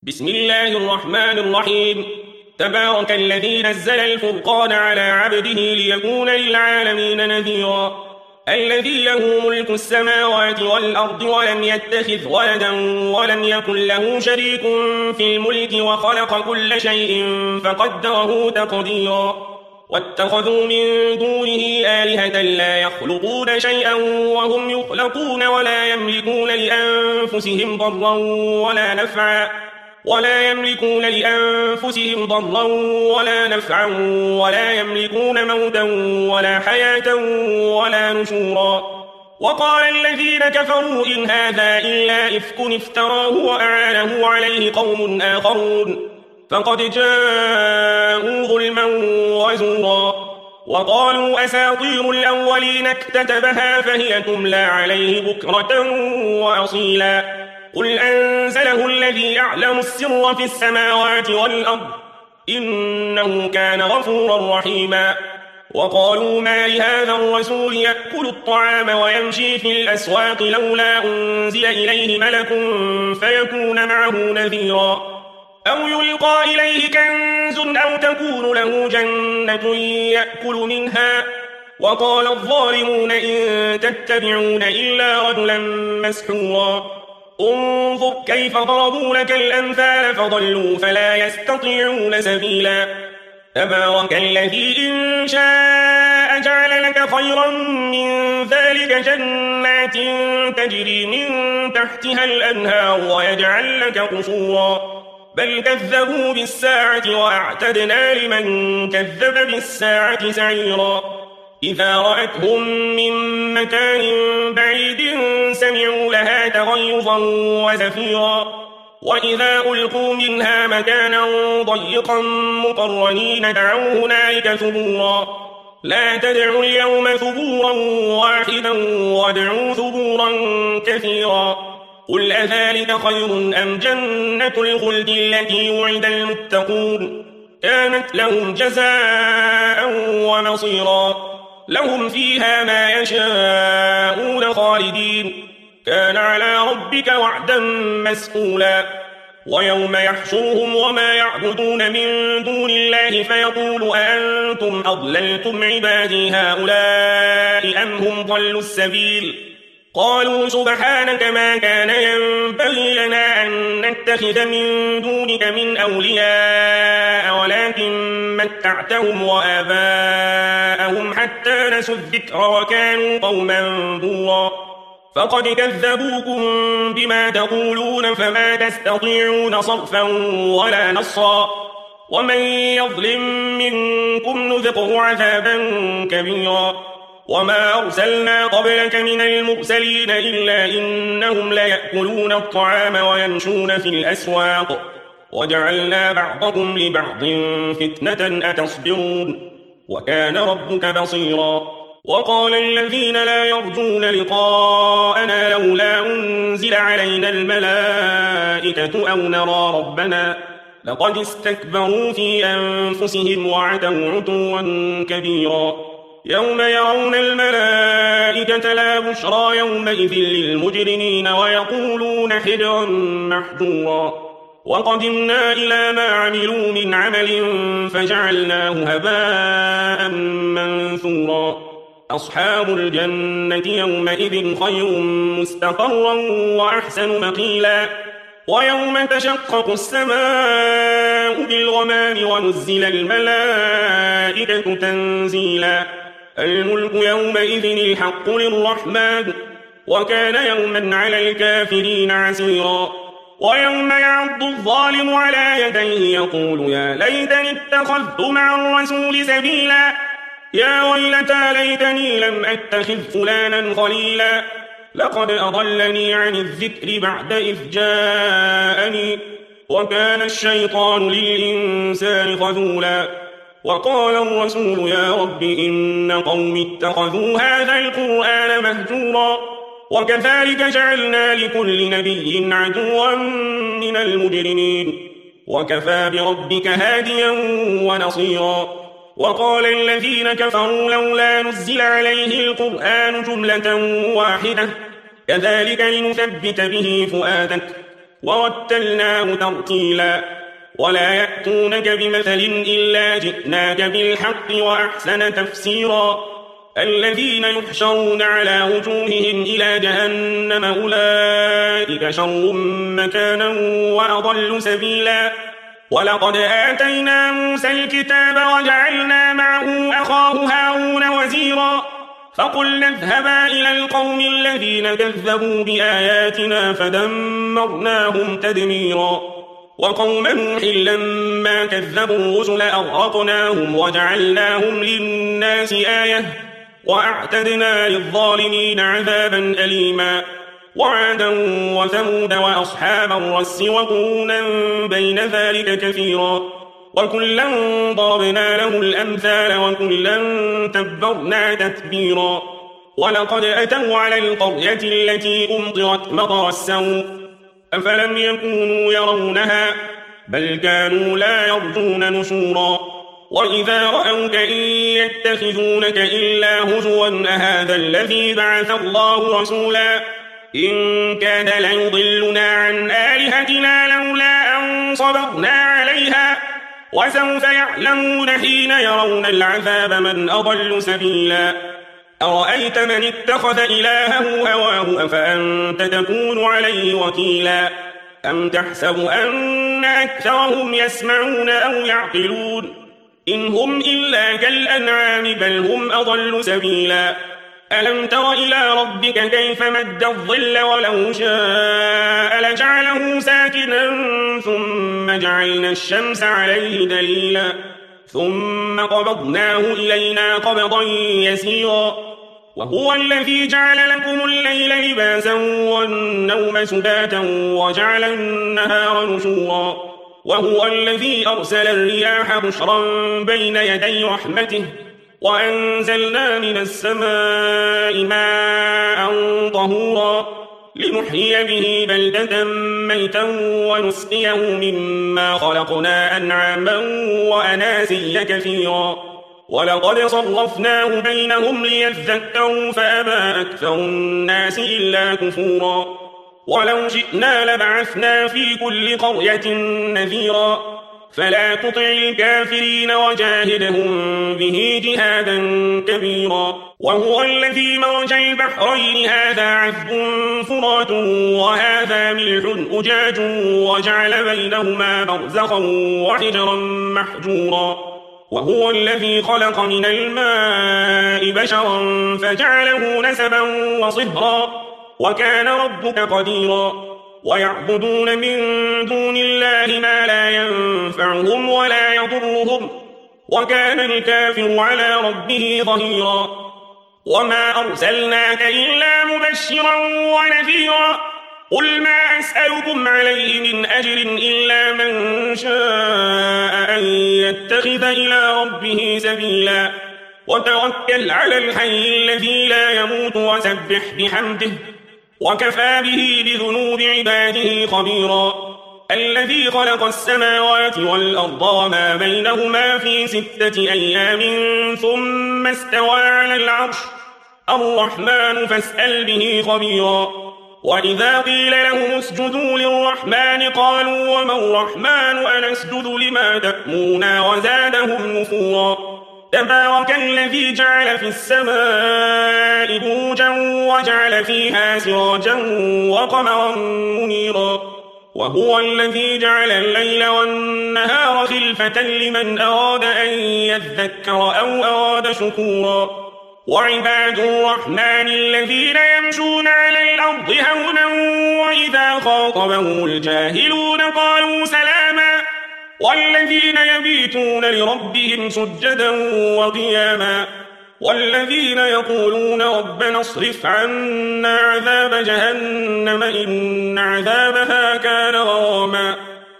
بسم الله الرحمن الرحيم. تبارك الذي نزل الفرقان على عبده ليكون للعالمين نذيرا. الذي له ملك السماوات والأرض ولم يتخذ ولدا ولم يكن له شريك في الملك وخلق كل شيء فقدره تقديرا. واتخذوا من دونه آلهة لا يخلقون شيئا وهم يخلقون ولا يملكون لأنفسهم ضرا ولا نفعا ولا يملكون موتا ولا حياة ولا نشورا. وقال الذين كفروا إن هذا إلا إفك افتراه وأعانه عليه قوم آخرون فقد جاءوا ظلما وزورا. وقالوا أساطير الأولين اكتتبها فهي تملى عليه بكرة وأصيلا. قل أنزله الذي يعلم السر في السماوات والأرض إنه كان غفورا رحيما. وقالوا ما لهذا الرسول يأكل الطعام ويمشي في الأسواق لولا أنزل إليه ملك فيكون معه نذيرا أو يلقى إليه كنز أو تكون له جنة يأكل منها. وقال الظالمون إن تتبعون إلا رجلا مسحورا. انظر كيف ضربوا لك الأمثال فضلوا فلا يستطيعون سبيلا. تبارك الذي إن شاء جعل لك خيرا من ذلك جنات تجري من تحتها الأنهار ويجعل لك قصورا. بل كذبوا بالساعة وأعتدنا لمن كذب بالساعة سعيرا. إذا رأتهم من مكان بعيد سمعوا لها تغيظا وزفيرا. وإذا ألقوا منها مكانا ضيقا مقرنين دعوا هنالك ثبورا. لا تدعوا اليوم ثبورا واحدا وادعوا ثبورا كثيرا. قل أذلك خير أم جنة الخلد التي وعد المتقون كانت لهم جزاء ومصيرا. لهم فيها ما يشاءون خالدين كان على ربك وعدا مسئولا. ويوم يحشرهم وما يعبدون من دون الله فيقول أأنتم أضللتم عبادي هؤلاء أم هم ضلوا السبيل قالوا سبحانك ما كان ينبغي لنا أن نتخذ من دونك من أولياء ولكن متعتهم وآباءهم حتى نسوا الذكر وكانوا قوما بورا. فقد كذبوكم بما تقولون فما تستطيعون صرفا ولا نصرا. ومن يظلم منكم نذقه عذابا كبيرا. وما أرسلنا قبلك من المرسلين إلا إنهم ليأكلون الطعام ويمشون في الأسواق وجعلنا بعضكم لبعض فتنة أتصبرون وكان ربك بصيرا. وقال الذين لا يرجون لقاءنا لولا أنزل علينا الملائكة أو نرى ربنا لقد استكبروا في أنفسهم وعتوا عتوا كبيرا. يوم يرون الملائكة لا بشرى يومئذ للمجرمين ويقولون حجرا محجورا. وقدمنا إلى ما عملوا من عمل فجعلناه هباء منثورا. أصحاب الجنة يومئذ خير مستقرا وأحسن مقيلا. ويوم تشقق السماء بالغمام ونزل الملائكة تنزيلا. الملك يومئذ الحق للرحمن وكان يوما على الكافرين عسيرا. ويوم يعض الظالم على يديه يقول يا ليتني اتخذت مع الرسول سبيلا. يا ويلتى ليتني لم أتخذ فلانا خليلا. لقد أضلني عن الذكر بعد إذ جاءني وكان الشيطان للإنسان خذولا. وقال الرسول يا رب إن قوم اتخذوا هذا القرآن مهجورا. وكذلك جعلنا لكل نبي عدوا من المجرمين وكفى بربك هاديا ونصيرا. وقال الذين كفروا لولا نزل عليه القرآن جملة واحدة كذلك لنثبت به فؤادك ورتلناه ترتيلا ولا يأتونك بمثل إلا جئناك بالحق وأحسن تفسيرا الذين يحشرون على وجوههم إلى جهنم أولئك شر مكانا وأضل سبيلا ولقد آتينا موسى الكتاب وجعلنا معه أخاه هارون وزيرا فقلنا اذهبا إلى القوم الذين كذبوا بآياتنا فدمرناهم تدميرا وقوم نوح لما كذبوا الرسل أغرقناهم وجعلناهم للناس آية وأعتدنا للظالمين عذابا أليما وعادا وثمود وأصحاب الرس وقرونا بين ذلك كثيرا وكلا ضربنا له الأمثال وكلا تبرنا تتبيرا ولقد أتوا على القرية التي أمطرت مطر السوء أفلم يكونوا يرونها بل كانوا لا يرجون نشورا وإذا رأوك إن يتخذونك إلا هزوا أهذا الذي بعث الله رسولا إن كان ليضلنا عن آلهتنا لولا أن صبرنا عليها وسوف يعلمون حين يرون العذاب من أضل سبيلا أرأيت من اتخذ إلهه هواه أفأنت تكون عليه وكيلا أم تحسب أن أكثرهم يسمعون أو يعقلون إن هم إلا كالأنعام بل هم أضل سبيلا ألم تر إلى ربك كيف مد الظل ولو شاء لجعله ساكنا ثم جعلنا الشمس عليه دليلا ثم قبضناه إلينا قبضا يسيرا وهو الذي جعل لكم الليل لباسا والنوم سباتا وجعل النهار نشورا وهو الذي أرسل الرياح بشرا بين يدي رحمته وأنزلنا من السماء ماء طهورا لنحيي به بلدة ميتا ونسقيه مما خلقنا أنعاما وأناسيا كثيرا ولقد صرفناه بينهم ليذكروا فأبى أكثر الناس إلا كفورا ولو جئنا لبعثنا في كل قرية نذيرا فلا تطع الكافرين وجاهدهم به جهادا كبيرا وهو الذي مرج البحرين هذا عذب فرات وهذا ملح أجاج وجعل بينهما برزخا وحجرا محجورا وهو الذي خلق من الماء بشرا فجعله نسبا وصهرا وكان ربك قديرا ويعبدون من دون الله ما لا ينفعهم ولا يضرهم وكان الكافر على ربه ظهيرا وما أرسلناك إلا مبشرا ونذيرا قل ما أسألكم عليه من أجر إلا من شاء أن يتخذ إلى ربه سبيلا وتوكل على الحي الذي لا يموت وسبح بحمده وكفى به بذنوب عباده خبيرا الذي خلق السماوات والأرض وما بينهما في 6 أيام ثم استوى على العرش الرحمن فاسأل به خبيرا وإذا قيل لهم اسجدوا للرحمن قالوا وما الرحمن أنسجد لما تأمرنا وزادهم نفورا تبارك الذي جعل في السماء بروجا وجعل فيها سراجا وقمرا منيرا وهو الذي جعل الليل والنهار خلفة لمن أراد أن يذكر أو أراد شكورا وعباد الرحمن الذين يمشون على الأرض هونا وإذا خاطبهم الجاهلون قالوا سلاما والذين يبيتون لربهم سجدا وقياما والذين يقولون ربنا اصرف عنا عذاب جهنم إن عذابها كان غراما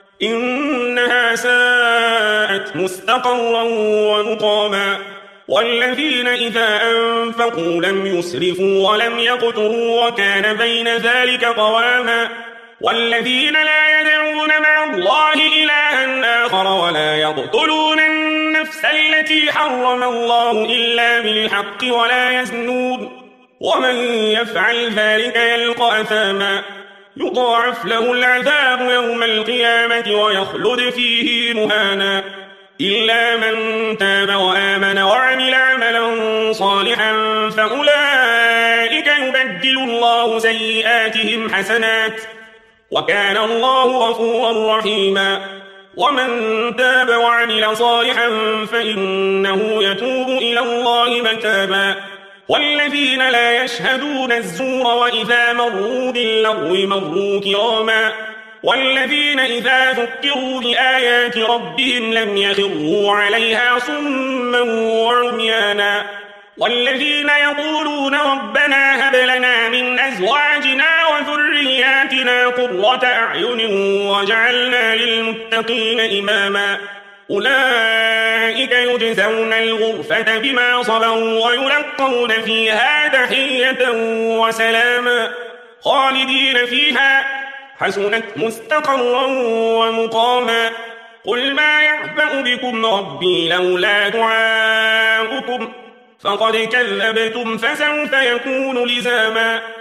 إنها ساءت مستقرا ومقاما والذين إذا أنفقوا لم يسرفوا ولم يقتروا وكان بين ذلك قواما والذين لا يدعون مع الله إلها آخر ولا يقتلون النفس التي حرم الله إلا بالحق ولا يزنون ومن يفعل ذلك يلقى أثاما يضاعف له العذاب يوم القيامة ويخلد فيه مهانا إلا من تاب وآمن وعمل عملا صالحا فأولئك يبدل الله سيئاتهم حسنات وكان الله غفورا رحيما ومن تاب وعمل صالحا فإنه يتوب إلى الله متابا والذين لا يشهدون الزور وإذا مروا باللغو مروا كراما والذين إذا ذكروا بآيات ربهم لم يخروا عليها صما وعميانا والذين يقولون ربنا هب لنا من أزواجنا وذرياتنا قرة أعين واجعلنا للمتقين إماما أولئك يجزون الغرفة بما صبروا ويلقون فيها تحية وسلاما خالدين فيها حسنت مستقرا ومقاما قل ما يعبأ بكم ربي لولا دعاؤكم فقد كذبتم فسوف يكون لزاما